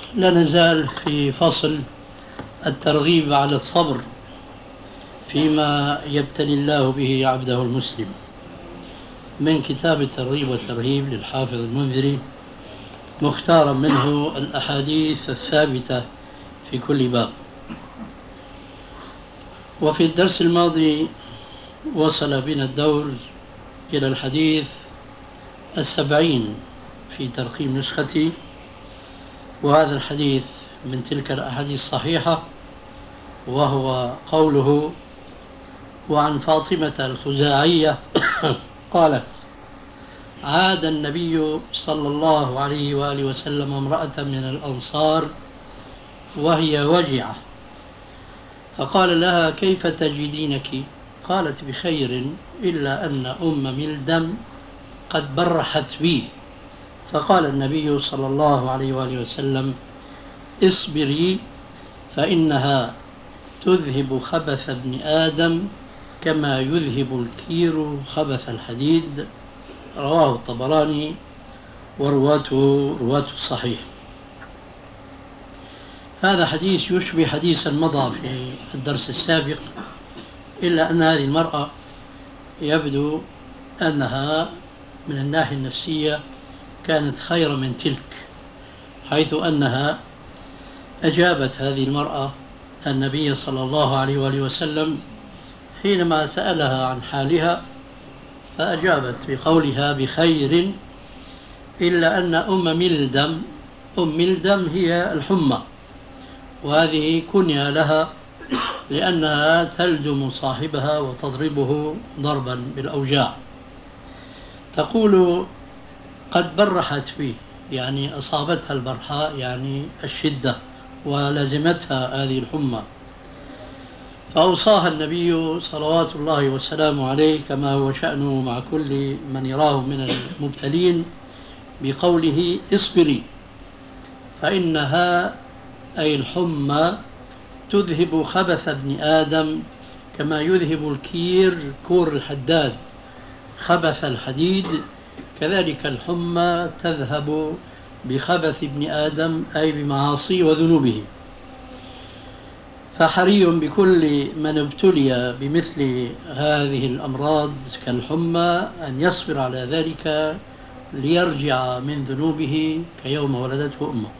لا نزال في فصل الترغيب على الصبر فيما يبتلي الله به عبده المسلم، من كتاب الترغيب والترهيب للحافظ المنذري، مختارا منه الأحاديث الثابتة في كل باب. وفي الدرس الماضي وصل بنا الدور إلى الحديث 70 في ترقيم نسختي، وهذا الحديث من تلك الأحاديث الصحيحة، وهو قوله: وعن فاطمة الخزاعية قالت: عاد النبي صلى الله عليه وآله وسلم امرأة من الأنصار وهي وجعة، فقال لها: كيف تجدينك؟ قالت: بخير، إلا أن أم ملدم قد برحت بي. فقال النبي صلى الله عليه وآله وسلم: اصبري، فإنها تذهب خبث ابن آدم كما يذهب الكير خبث الحديد. رواه الطبراني ورواته رواة الصحيح. هذا حديث يشبه حديثا مضى في الدرس السابق، إلا أن هذه المرأة يبدو أنها من الناحية النفسية كانت خير من تلك، حيث أنها أجابت هذه المرأة النبي صلى الله عليه وآله وسلم حينما سألها عن حالها، فأجابت بقولها: بخير، إلا أن أم ملدم هي الحمى، وهذه كنية لها لأنها تلدم صاحبها وتضربه ضربا بالأوجاع. تقول: قد برحت فيه، يعني أصابتها البرحاء، يعني الشدة، ولزمتها هذه الحمى. فأوصاها النبي صلوات الله وسلامه عليه، كما هو شأنه مع كل من يراه من المبتلين، بقوله: اصبري، فإنها أي الحمى تذهب خبث ابن آدم كما يذهب الكير، كور الحداد، خبث الحديد، كذلك الحمى تذهب بخبث ابن آدم أي بمعاصيه وذنوبه. فحري بكل من ابتلي بمثل هذه الأمراض كالحمى أن يصبر على ذلك ليرجع من ذنوبه كيوم ولدته أمه.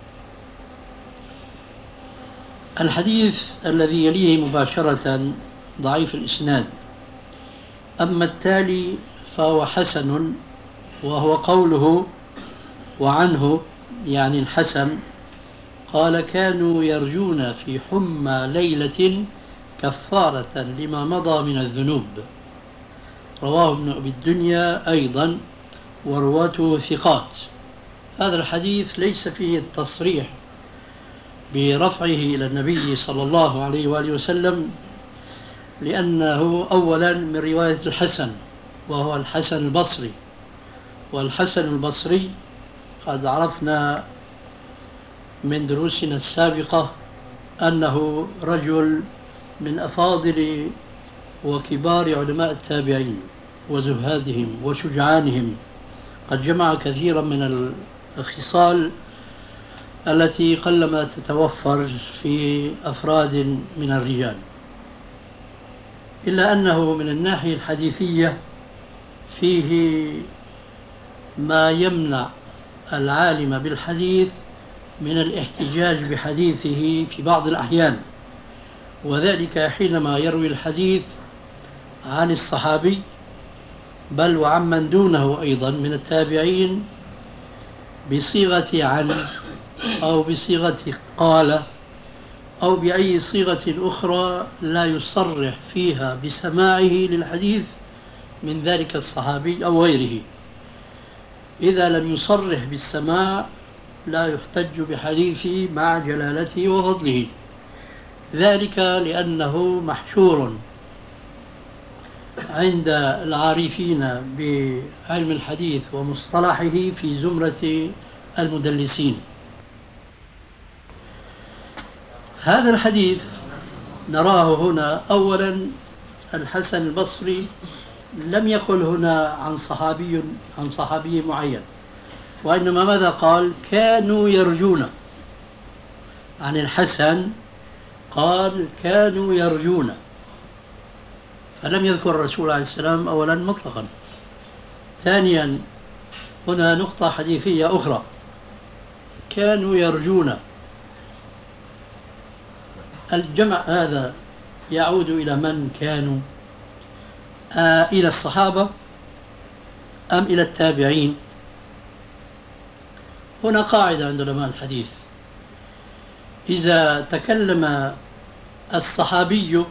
الحديث الذي يليه مباشرة ضعيف الإسناد، أما التالي فهو حسن، وهو قوله: وعنه، يعني الحسن، قال: كانوا يرجون في حمى ليلة كفارة لما مضى من الذنوب. رواه ابن أبي الدنيا أيضا ورواته ثقات. هذا الحديث ليس فيه التصريح برفعه إلى النبي صلى الله عليه وآله وسلم، لأنه أولا من رواية الحسن، وهو الحسن البصري، والحسن البصري قد عرفنا من دروسنا السابقة أنه رجل من أفاضل وكبار علماء التابعين وزهادهم وشجعانهم، قد جمع كثيرا من الخصال التي قلما تتوفر في أفراد من الرجال، إلا أنه من الناحية الحديثية فيه ما يمنع العالم بالحديث من الاحتجاج بحديثه في بعض الأحيان، وذلك حينما يروي الحديث عن الصحابي، بل وعمن دونه أيضا من التابعين، بصيغة عن، أو بصيغة قال، أو بأي صيغة أخرى لا يصرح فيها بسماعه للحديث من ذلك الصحابي أو غيره. إذا لم يصرح بالسماع لا يحتج بحديثه مع جلالته وفضله، ذلك لأنه محشور عند العارفين بعلم الحديث ومصطلحه في زمرة المدلسين. هذا الحديث نراه هنا أولا الحسن البصري لم يقل هنا عن صحابي معين، وإنما ماذا قال؟ كانوا يرجون، عن الحسن قال كانوا يرجون، فلم يذكر الرسول عليه السلام أولا مطلقا. ثانيا هنا نقطة حديثية أخرى، كانوا يرجون، الجمع هذا يعود إلى من كانوا؟ إلى الصحابة أم إلى التابعين؟ هنا قاعدة عند علماء الحديث، إذا تكلم الصحابي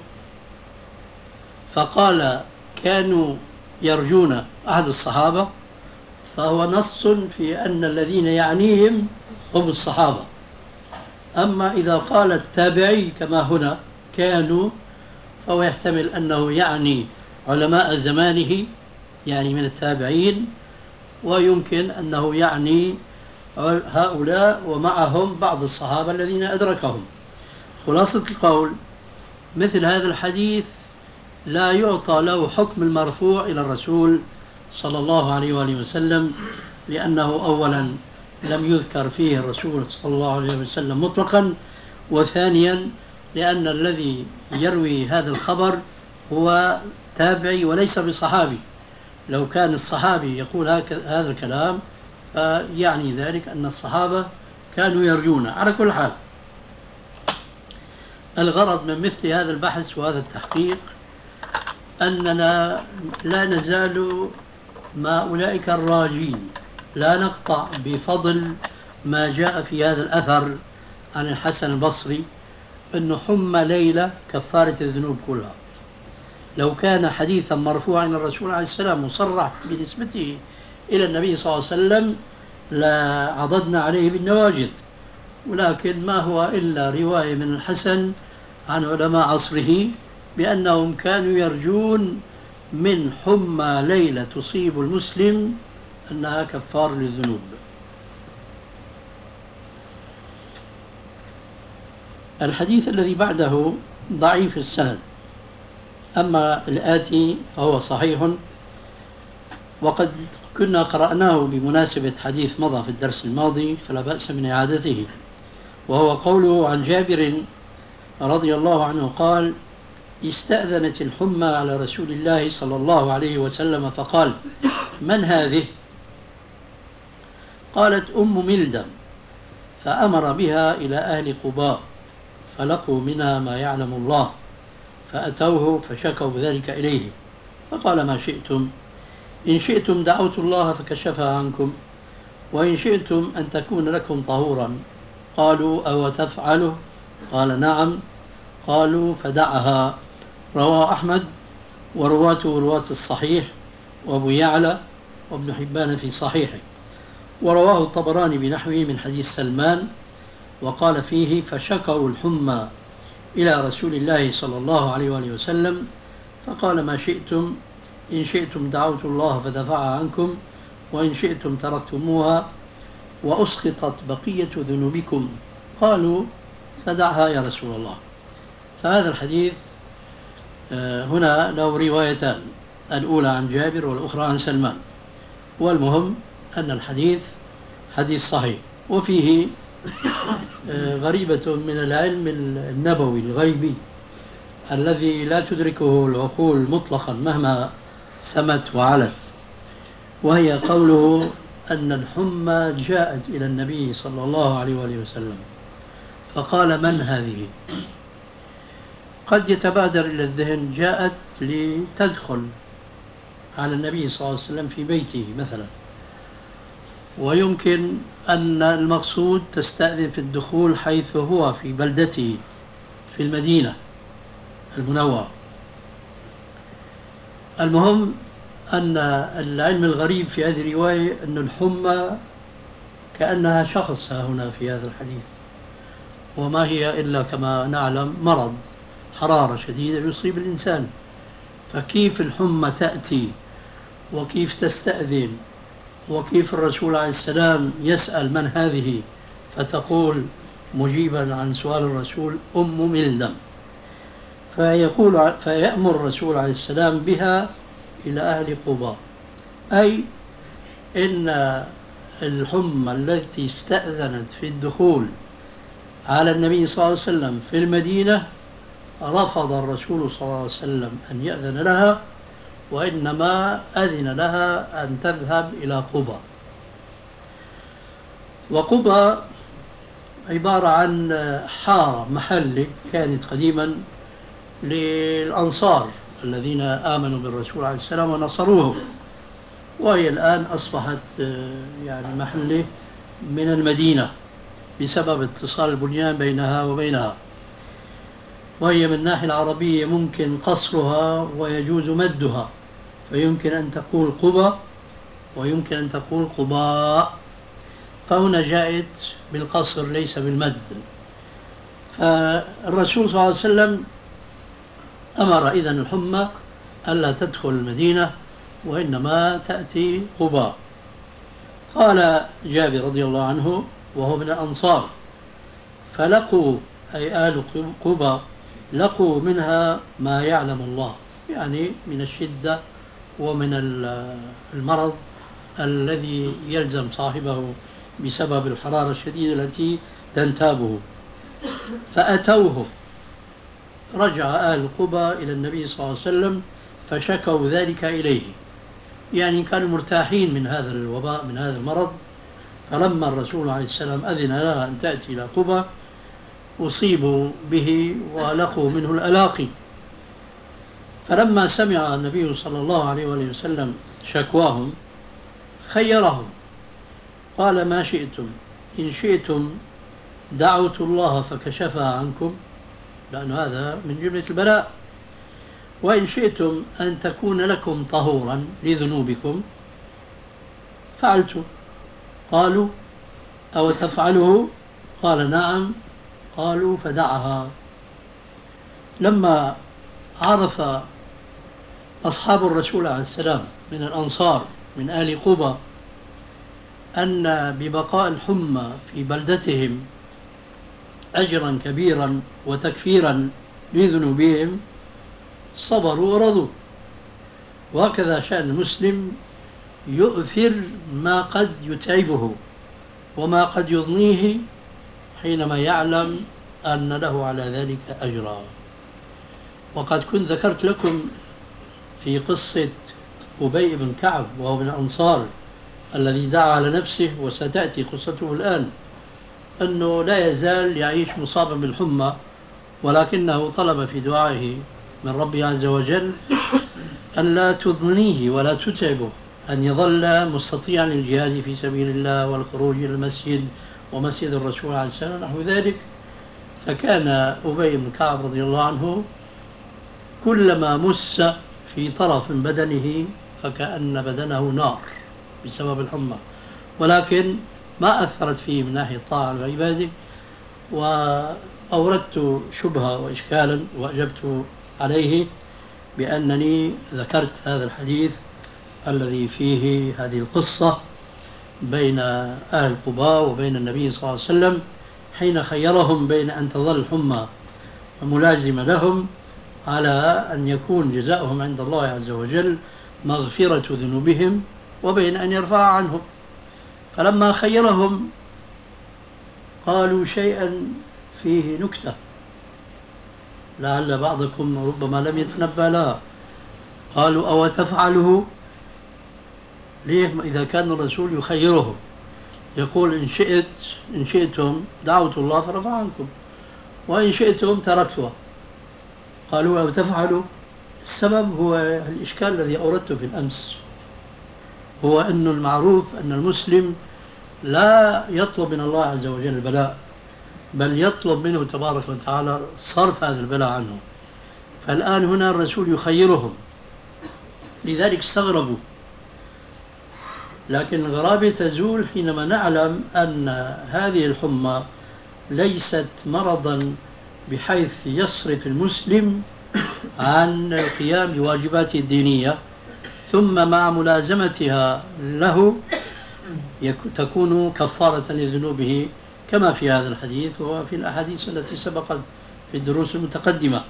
فقال كانوا يرجون أحد الصحابة، فهو نص في أن الذين يعنيهم هم الصحابة. أما إذا قال التابعي كما هنا كانوا، فهو يحتمل أنه يعني علماء زمانه، يعني من التابعين، ويمكن أنه يعني هؤلاء ومعهم بعض الصحابة الذين أدركهم. خلاصة القول، مثل هذا الحديث لا يعطى له حكم المرفوع إلى الرسول صلى الله عليه وآله وسلم، لأنه أولا لم يذكر فيه الرسول صلى الله عليه وسلم مطلقا، وثانيا لأن الذي يروي هذا الخبر هو تابعي وليس بصحابي. لو كان الصحابي يقول هذا الكلام فيعني ذلك أن الصحابة كانوا يرجون. على كل حال، الغرض من مثل هذا البحث وهذا التحقيق أننا لا نزال مع أولئك الراجين، لا نقطع بفضل ما جاء في هذا الأثر عن الحسن البصري أنه حمى ليلة كفارة الذنوب كلها. لو كان حديثا مرفوعا إلى الرسول عليه السلام مصرح بنسبته إلى النبي صلى الله عليه وسلم لعضدنا عليه بالنواجذ، ولكن ما هو إلا رواية من الحسن عن علماء عصره بأنهم كانوا يرجون من حمى ليلة تصيب المسلم أنها كفار للذنوب. الحديث الذي بعده ضعيف السند، أما الآتي فهو صحيح، وقد كنا قرأناه بمناسبة حديث مضى في الدرس الماضي فلا بأس من إعادته، وهو قوله عن جابر رضي الله عنه قال: استأذنت الحمى على رسول الله صلى الله عليه وسلم فقال: من هذه؟ قالت: أم ملدم، فأمر بها إلى أهل قباء فلقوا منها ما يعلم الله، فأتوه فشكوا ذلك إليه، فقال: ما شئتم، إن شئتم دعوت الله فكشفها عنكم، وإن شئتم أن تكون لكم طهورا. قالوا: أو تفعله؟ قال: نعم. قالوا: فدعها. رواه أحمد ورواته رواة الصحيح وأبو يعلى وابن حبان في صحيحه، ورواه الطبراني بنحوه من حديث سلمان، وقال فيه: فشكوا الحمى إلى رسول الله صلى الله عليه وآله وسلم فقال: ما شئتم، إن شئتم دعوت الله فدفعها عنكم، وإن شئتم تركتموها وأسقطت بقية ذنوبكم. قالوا: فدعها يا رسول الله. فهذا الحديث هنا له روايتان، الأولى عن جابر والأخرى عن سلمان، والمهم أن الحديث حديث صحيح، وفيه غريبة من العلم النبوي الغيبي الذي لا تدركه العقول مطلقا مهما سمت وعلت، وهي قوله أن الحمى جاءت إلى النبي صلى الله عليه وآله وسلم فقال: من هذه؟ قد يتبادر إلى الذهن جاءت لتدخل على النبي صلى الله عليه وسلم في بيته مثلا، ويمكن أن المقصود تستأذن في الدخول حيث هو في بلدته في المدينة المنورة. المهم أن العلم الغريب في هذه الرواية أن الحمى كأنها شخص هنا في هذا الحديث، وما هي إلا كما نعلم مرض، حرارة شديدة يصيب الإنسان، فكيف الحمى تأتي وكيف تستأذن وكيف الرسول عليه السلام يسأل من هذه فتقول مجيبا عن سؤال الرسول أم ملدم، فيأمر الرسول عليه السلام بها إلى أهل قباء، أي إن الحمى التي استأذنت في الدخول على النبي صلى الله عليه وسلم في المدينة رفض الرسول صلى الله عليه وسلم أن يأذن لها، وإنما أذن لها أن تذهب إلى قبى. وقبى عبارة عن حارة محلة كانت قديما للأنصار الذين آمنوا بالرسول عليه السلام ونصروه، وهي الآن أصبحت يعني محلة من المدينة بسبب اتصال البنيان بينها وبينها. وهي من الناحية العربية ممكن قصرها ويجوز مدها، فيمكن أن تقول قبى ويمكن أن تقول قباء، فهنا جاءت بالقصر ليس بالمد. فالرسول صلى الله عليه وسلم أمر إذن الحمى ألا تدخل المدينة وإنما تأتي قباء. قال جابر رضي الله عنه وهو من الأنصار: فلقوا أي آل قباء لقوا منها ما يعلم الله، يعني من الشدة ومن المرض الذي يلزم صاحبه بسبب الحرارة الشديدة التي تنتابه. فأتوه، رجع آل قبى إلى النبي صلى الله عليه وسلم فشكوا ذلك إليه، يعني كانوا مرتاحين من هذا الوباء من هذا المرض. فلما الرسول عليه السلام أذن لها أن تأتي إلى قبى أصيبوا به ولقوا منه الألاقي. فلما سمع النبي صلى الله عليه وسلم شكواهم خيرهم، قال: ما شئتم، إن شئتم دعوت الله فكشفها عنكم، لأن هذا من جملة البلاء، وإن شئتم أن تكون لكم طهورا لذنوبكم فعلت. قالوا: أو تفعله؟ قال: نعم. قالوا: فدعها. لما عرف أصحاب الرسول عليه السلام من الأنصار من آل قبى أن ببقاء الحمى في بلدتهم أجرا كبيرا وتكفيرا لذنوبهم صبروا ورضوا. وهكذا شأن المسلم، يؤثر ما قد يتعبه وما قد يضنيه حينما يعلم أن له على ذلك أجرا. وقد كنت ذكرت لكم في قصة أبي بن كعب وهو من الأنصار الذي دعا على نفسه، وستأتي قصته الآن، أنه لا يزال يعيش مصابا بالحمى، ولكنه طلب في دعائه من ربه عز وجل أن لا تضنيه ولا تتعبه، أن يظل مستطيعا للجهاد في سبيل الله والخروج إلى المسجد ومسجد الرسول عليه السلام نحو ذلك. فكان أبي بن كعب رضي الله عنه كلما مس في طرف بدنه فكأن بدنه نار بسبب الحمى، ولكن ما أثرت فيه من ناحية الطاعة والعبادة. وأوردت شبهة وإشكالا وأجبت عليه بأنني ذكرت هذا الحديث الذي فيه هذه القصة بين أهل قباء وبين النبي صلى الله عليه وسلم حين خيرهم بين أن تظل الحمى ملازمة لهم على أن يكون جزاؤهم عند الله عز وجل مغفرة ذنوبهم وبين أن يرفع عنهم. فلما خيرهم قالوا شيئا فيه نكتة لعل بعضكم ربما لم يتنبأ لها. قالوا: أو تفعله؟ ليه إذا كان الرسول يخيرهم يقول: إن شئتم دعوت الله فرفع عنكم، وإن شئتم تركتها. قالوا: أو تفعلوا؟ السبب هو الإشكال الذي أوردته في الأمس، هو أن المعروف أن المسلم لا يطلب من الله عز وجل البلاء، بل يطلب منه تبارك وتعالى صرف هذا البلاء عنه. فالآن هنا الرسول يخيرهم، لذلك استغربوا. لكن الغرابة تزول حينما نعلم أن هذه الحمى ليست مرضا بحيث يصرف المسلم عن القيام بواجباته الدينية، ثم مع ملازمتها له تكون كفارة لذنوبه كما في هذا الحديث وفي الأحاديث التي سبقت في الدروس المتقدمة.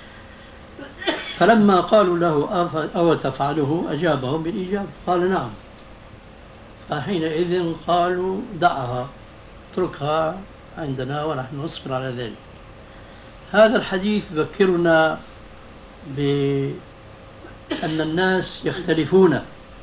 فلما قالوا له: أو تفعله؟ أجابهم بالإيجاب، قال: نعم. فحينئذ قالوا: دعها، اتركها عندنا ونحن نصبر على ذلك. هذا الحديث يذكرنا بأن الناس يختلفون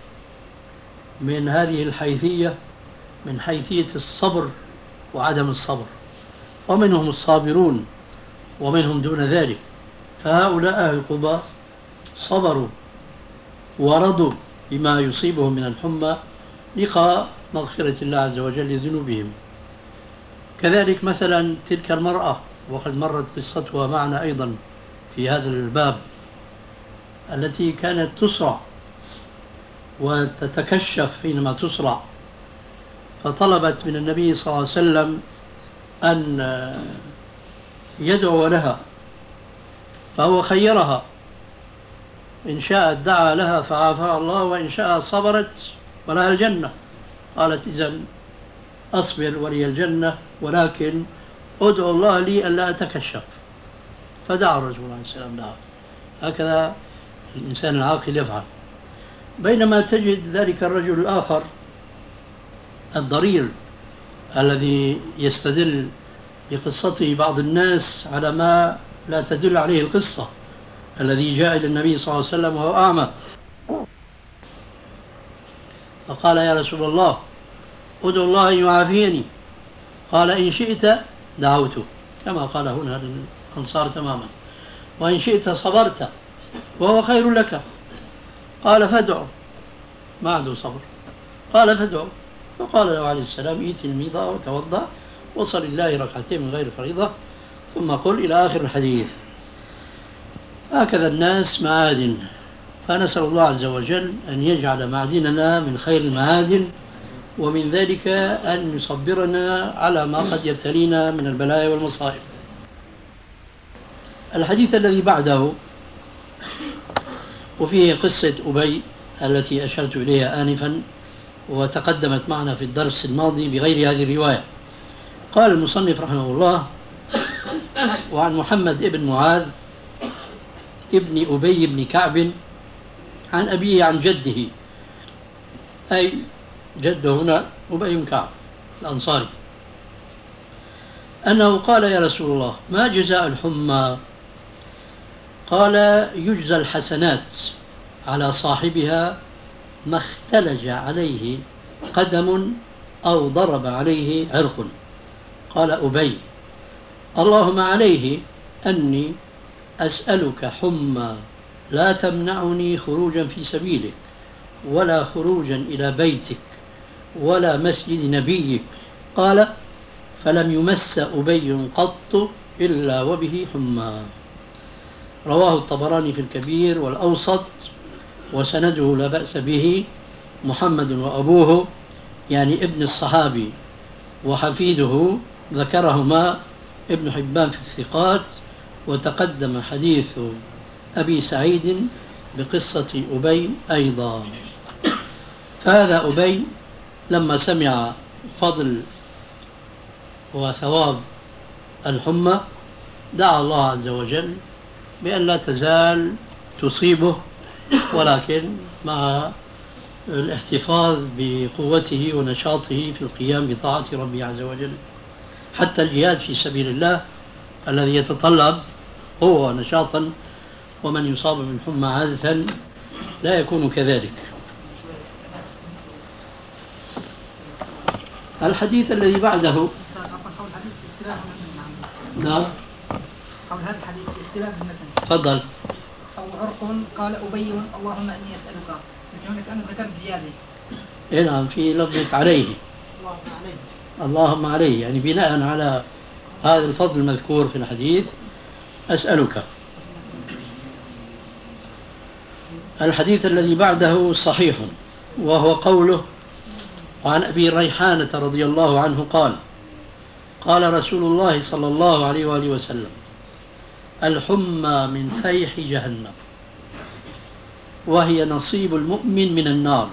من هذه الحيثية، من حيثية الصبر وعدم الصبر، ومنهم الصابرون ومنهم دون ذلك. فهؤلاء أهل القباء صبروا ورضوا بما يصيبهم من الحمى لقاء مغفرة الله عز وجل لذنوبهم. كذلك مثلا تلك المرأة، وقد مرت قصتها معنا أيضا في هذا الباب، التي كانت تصرع وتتكشف حينما تصرع، فطلبت من النبي صلى الله عليه وسلم أن يدعو لها، فهو خيرها، إن شاءت دعا لها فعافاها الله، وإن شاء صبرت ولها الجنة. قالت إذن أصبر ولي الجنة، ولكن أدعو الله لي ألا أتكشف. فدعا الرسول عليه السلام لها. هكذا الإنسان العاقل يفعل. بينما تجد ذلك الرجل الآخر الضرير الذي يستدل بقصته بعض الناس على ما لا تدل عليه القصة، الذي جاء إلى النبي صلى الله عليه وسلم وهو أعمى، فقال يا رسول الله ادعو الله أن يعافيني. قال إن شئت دعوته، كما قال هنا الأنصار تماما، وإن شئت صبرت وهو خير لك. قال فادعو، ما عنده صبر، قال فادعو. فقال له عليه السلام ائت الميضة وتوضأ وصل الله ركعتين من غير فريضة ثم قل إلى آخر الحديث. هكذا الناس معادن، فنسأل الله عز وجل أن يجعل معدننا من خير المعادن، ومن ذلك أن يصبرنا على ما قد يبتلينا من البلايا والمصائب. الحديث الذي بعده وفيه قصة أبي التي أشرت إليها آنفا وتقدمت معنا في الدرس الماضي بغير هذه الرواية. قال المصنف رحمه الله: وعن محمد بن معاذ ابن أبي بن كعب عن أبيه عن جده، أي جده هنا أبي بن كعب الأنصاري، أنه قال يا رسول الله ما جزاء الحمى؟ قال يجزى الحسنات على صاحبها ما اختلج عليه قدم أو ضرب عليه عرق. قال أبي اللهم عليه أني أسألك حمى لا تمنعني خروجا في سبيلك ولا خروجا إلى بيتك ولا مسجد نبيك. قال فلم يمس أبي قط إلا وبه حمى. رواه الطبراني في الكبير والأوسط وسنده لا بأس به. محمد وأبوه يعني ابن الصحابي وحفيده ذكرهما ابن حبان في الثقات، وتقدم حديث أبي سعيد بقصة أبي أيضا. فهذا أبي لما سمع فضل وثواب الحمى دعا الله عز وجل بأن لا تزال تصيبه، ولكن مع الاحتفاظ بقوته ونشاطه في القيام بطاعة ربه عز وجل. حتى الجهاد في سبيل الله الذي يتطلب قوة ونشاطا، ومن يصاب بالحمى عادة لا يكون كذلك. الحديث الذي بعده نعم حول هذا الحديث في اختلاف المتن. تفضل. أو عرق قال أبي اللهم أني أسألك، هناك أنا ذكرت زيادة. إيه نعم، في لفظة عليه اللهم عليه، يعني بناء على هذا الفضل المذكور في الحديث أسألك. الحديث الذي بعده صحيح، وهو قوله وعن أبي ريحانة رضي الله عنه قال قال رسول الله صلى الله عليه وآله وسلم الحمى من فيح جهنم وهي نصيب المؤمن من النار.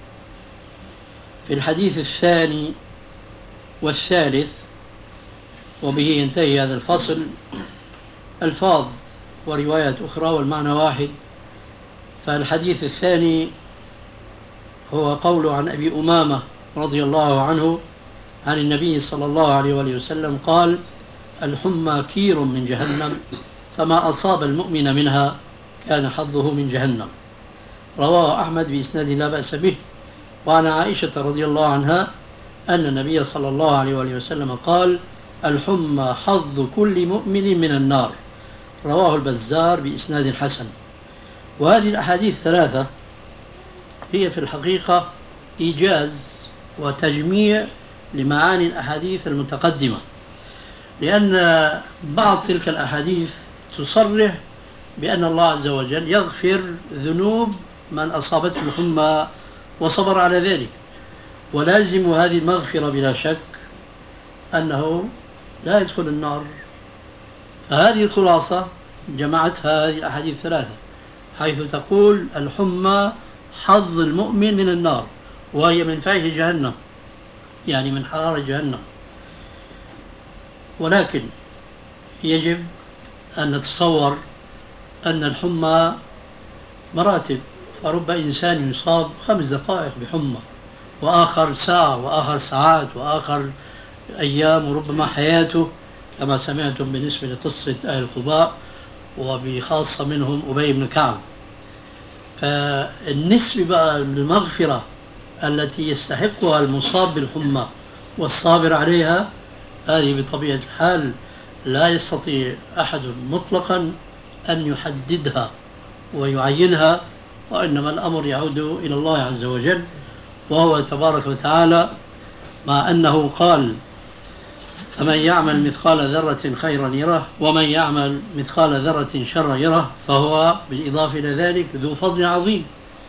في الحديث الثاني والثالث وبه ينتهي هذا الفصل ألفاظ وروايات أخرى والمعنى واحد. فالحديث الثاني هو قول عن أبي أمامة رضي الله عنه عن النبي صلى الله عليه وآله وسلم قال: الحمى كير من جهنم، فما أصاب المؤمن منها كان حظه من جهنم. رواه أحمد بإسناد لا بأس به. وعن عائشة رضي الله عنها أن النبي صلى الله عليه وآله وسلم قال: الحمى حظ كل مؤمن من النار. رواه البزار بإسناد حسن. وهذه الأحاديث الثلاثة هي في الحقيقة إيجاز وتجميع لمعاني الأحاديث المتقدمة، لأن بعض تلك الأحاديث تصرح بأن الله عز وجل يغفر ذنوب من أصابته الحمى وصبر على ذلك، ولازم هذه المغفرة بلا شك أنه لا يدخل النار. فهذه الخلاصة جمعتها هذه الأحاديث الثلاثة، حيث تقول الحمى حظ المؤمن من النار، وهي من فيح جهنم، يعني من حرارة جهنم. ولكن يجب أن نتصور أن الحمى مراتب، فرب إنسان يصاب 5 دقائق بحمى، وآخر ساعة، وآخر ساعات، وآخر أيام، وربما حياته، كما سمعتم بالنسبة لقصة أهل قباء، وبخاصة منهم أبي بن كعب. فالنسبة بقى للمغفرة التي يستحقها المصاب بالحمى والصابر عليها، هذه بطبيعة الحال لا يستطيع أحد مطلقا أن يحددها ويعينها، وإنما الأمر يعود إلى الله عز وجل، وهو تبارك وتعالى، مع أنه قال: فمن يعمل مثقال ذرة خيرا يره، ومن يعمل مثقال ذرة شرا يره، فهو بالإضافة إلى ذلك ذو فضل عظيم.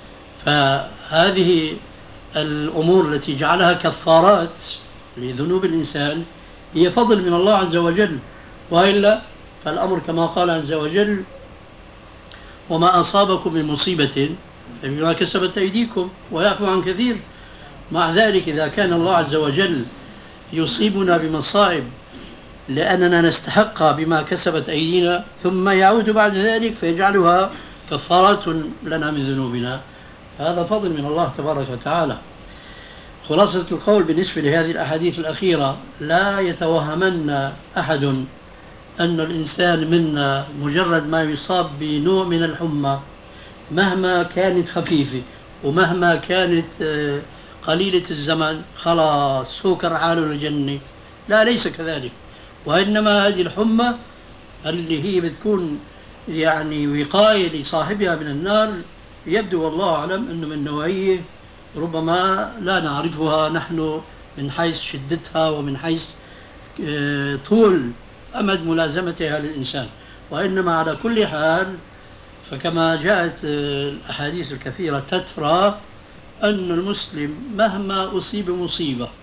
فهذه الأمور التي جعلها كفارات لذنوب الإنسان هي فضل من الله عز وجل، وإلا فالأمر كما قال عز وجل: وما أصابكم من مصيبة فبما كسبت أيديكم ويعفو عن كثير. مع ذلك إذا كان الله عز وجل يصيبنا بمصائب لأننا نستحق بما كسبت أيدينا، ثم يعود بعد ذلك فيجعلها كفارات لنا من ذنوبنا، هذا فضل من الله تبارك وتعالى. خلاصة القول بالنسبة لهذه الأحاديث الأخيرة: لا يتوهمن أحد أن الإنسان منا مجرد ما يصاب بنوع من الحمى مهما كانت خفيفة ومهما كانت قليلة الزمن خلاص هو كرعاله للجنة. لا، ليس كذلك. وإنما هذه الحمى اللي هي بتكون يعني وقاية لصاحبها من النار، يبدو والله أعلم أنه من نوعية ربما لا نعرفها نحن من حيث شدتها ومن حيث طول أمد ملازمتها للإنسان. وإنما على كل حال فكما جاءت الأحاديث الكثيرة تترى أن المسلم مهما أصيب مصيبة